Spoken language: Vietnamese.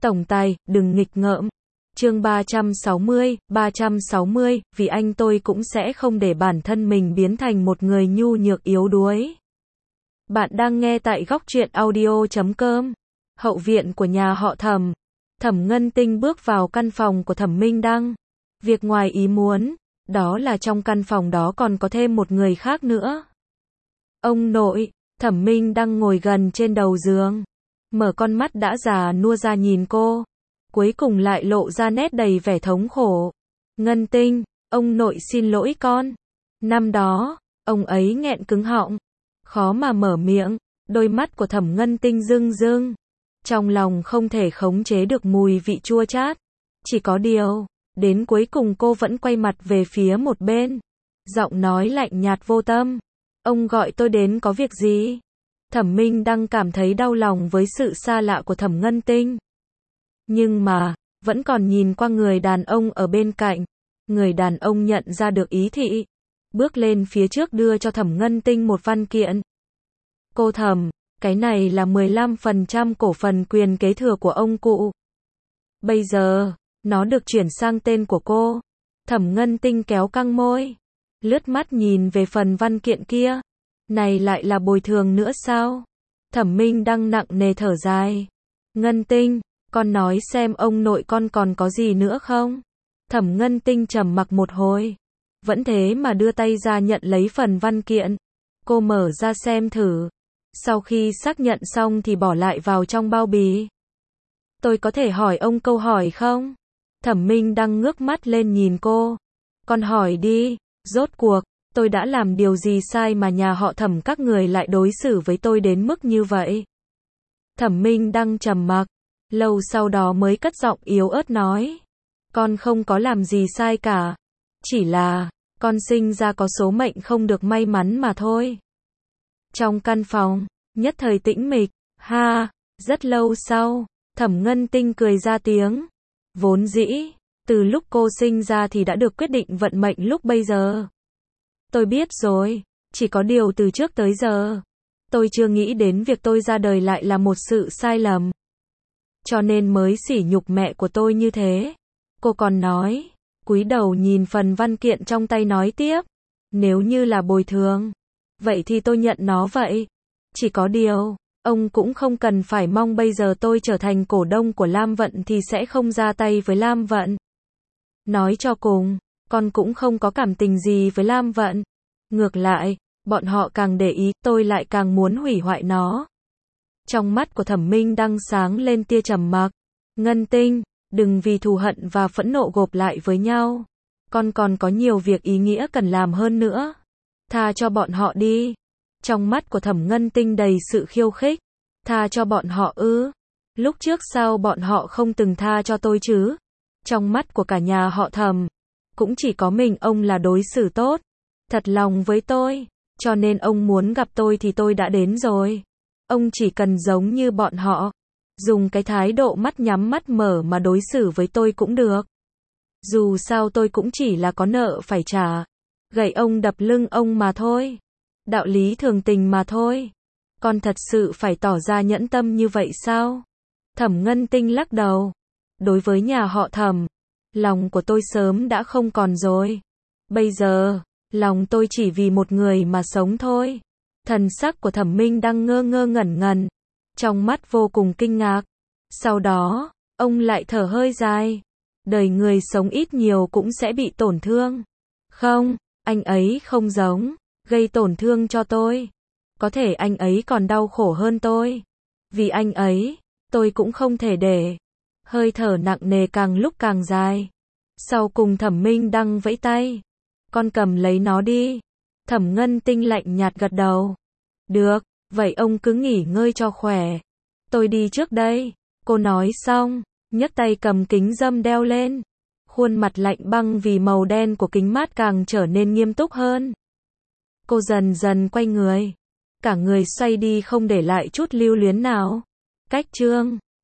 Tổng tài, đừng nghịch ngợm. Chương 360, vì anh tôi cũng sẽ không để bản thân mình biến thành một người nhu nhược yếu đuối. Bạn đang nghe tại góc truyện audio.com. Hậu viện của nhà họ Thẩm. Thẩm Ngân Tinh bước vào căn phòng của Thẩm Minh Đăng. Việc ngoài ý muốn, đó là trong căn phòng đó còn có thêm một người khác nữa. Ông nội, Thẩm Minh Đăng ngồi gần trên đầu giường. Mở con mắt đã già nua ra nhìn cô. Cuối cùng lại lộ ra nét đầy vẻ thống khổ. Ngân Tinh, ông nội xin lỗi con. Năm đó, ông ấy nghẹn cứng họng. Khó mà mở miệng, đôi mắt của Thẩm Ngân Tinh rưng rưng. Trong lòng không thể khống chế được mùi vị chua chát. Chỉ có điều, đến cuối cùng cô vẫn quay mặt về phía một bên. Giọng nói lạnh nhạt vô tâm. Ông gọi tôi đến có việc gì? Thẩm Minh Đăng cảm thấy đau lòng với sự xa lạ của Thẩm Ngân Tinh. Nhưng mà, vẫn còn nhìn qua người đàn ông ở bên cạnh. Người đàn ông nhận ra được ý thị. Bước lên phía trước đưa cho Thẩm Ngân Tinh một văn kiện. Cô Thẩm, cái này là 15% cổ phần quyền kế thừa của ông cụ. Bây giờ, nó được chuyển sang tên của cô. Thẩm Ngân Tinh kéo căng môi. Lướt mắt nhìn về phần văn kiện kia. Này lại là bồi thường nữa sao? Thẩm Minh Đăng nặng nề thở dài. Ngân Tinh, con nói xem ông nội con còn có gì nữa không? Thẩm Ngân Tinh trầm mặc một hồi. Vẫn thế mà đưa tay ra nhận lấy phần văn kiện. Cô mở ra xem thử. Sau khi xác nhận xong thì bỏ lại vào trong bao bì. Tôi có thể hỏi ông câu hỏi không? Thẩm Minh Đăng ngước mắt lên nhìn cô. Con hỏi đi, rốt cuộc, tôi đã làm điều gì sai mà nhà họ Thẩm các người lại đối xử với tôi đến mức như vậy? Thẩm Minh Đăng trầm mặc, lâu sau đó mới cất giọng yếu ớt nói. Con không có làm gì sai cả. Chỉ là, con sinh ra có số mệnh không được may mắn mà thôi. Trong căn phòng, nhất thời tĩnh mịch, rất lâu sau, Thẩm Ngân Tinh cười ra tiếng. Vốn dĩ, từ lúc cô sinh ra thì đã được quyết định vận mệnh lúc bây giờ. Tôi biết rồi, chỉ có điều từ trước tới giờ, tôi chưa nghĩ đến việc tôi ra đời lại là một sự sai lầm. Cho nên mới sỉ nhục mẹ của tôi như thế. Cô còn nói, cúi đầu nhìn phần văn kiện trong tay nói tiếp. Nếu như là bồi thường, vậy thì tôi nhận nó vậy. Chỉ có điều, ông cũng không cần phải mong bây giờ tôi trở thành cổ đông của Lam Vận thì sẽ không ra tay với Lam Vận. Nói cho cùng, con cũng không có cảm tình gì với Lam Vận. Ngược lại, bọn họ càng để ý, tôi lại càng muốn hủy hoại nó. Trong mắt của Thẩm Minh Đăng sáng lên tia trầm mặc. Ngân Tinh, đừng vì thù hận và phẫn nộ gộp lại với nhau. Con còn có nhiều việc ý nghĩa cần làm hơn nữa. Tha cho bọn họ đi. Trong mắt của Thẩm Ngân Tinh đầy sự khiêu khích. Tha cho bọn họ ư? Lúc trước sao bọn họ không từng tha cho tôi chứ? Trong mắt của cả nhà họ Thẩm, cũng chỉ có mình ông là đối xử tốt, thật lòng với tôi, cho nên ông muốn gặp tôi thì tôi đã đến rồi. Ông chỉ cần giống như bọn họ, dùng cái thái độ mắt nhắm mắt mở mà đối xử với tôi cũng được. Dù sao tôi cũng chỉ là có nợ phải trả, gậy ông đập lưng ông mà thôi. Đạo lý thường tình mà thôi. Con thật sự phải tỏ ra nhẫn tâm như vậy sao? Thẩm Ngân Tinh lắc đầu. Đối với nhà họ Thẩm, lòng của tôi sớm đã không còn rồi. Bây giờ, lòng tôi chỉ vì một người mà sống thôi. Thần sắc của Thẩm Minh Đăng ngơ ngơ ngẩn ngẩn, trong mắt vô cùng kinh ngạc. Sau đó, ông lại thở hơi dài. Đời người sống ít nhiều cũng sẽ bị tổn thương. Không, anh ấy không giống, gây tổn thương cho tôi. Có thể anh ấy còn đau khổ hơn tôi. Vì anh ấy, tôi cũng không thể để. Hơi thở nặng nề càng lúc càng dài. Sau cùng Thẩm Minh Đăng vẫy tay. Con cầm lấy nó đi. Thẩm Ngân Tinh lạnh nhạt gật đầu. Được, vậy ông cứ nghỉ ngơi cho khỏe. Tôi đi trước đây. Cô nói xong, nhấc tay cầm kính râm đeo lên. Khuôn mặt lạnh băng vì màu đen của kính mát càng trở nên nghiêm túc hơn. Cô dần dần quay người. Cả người xoay đi không để lại chút lưu luyến nào. Cách chương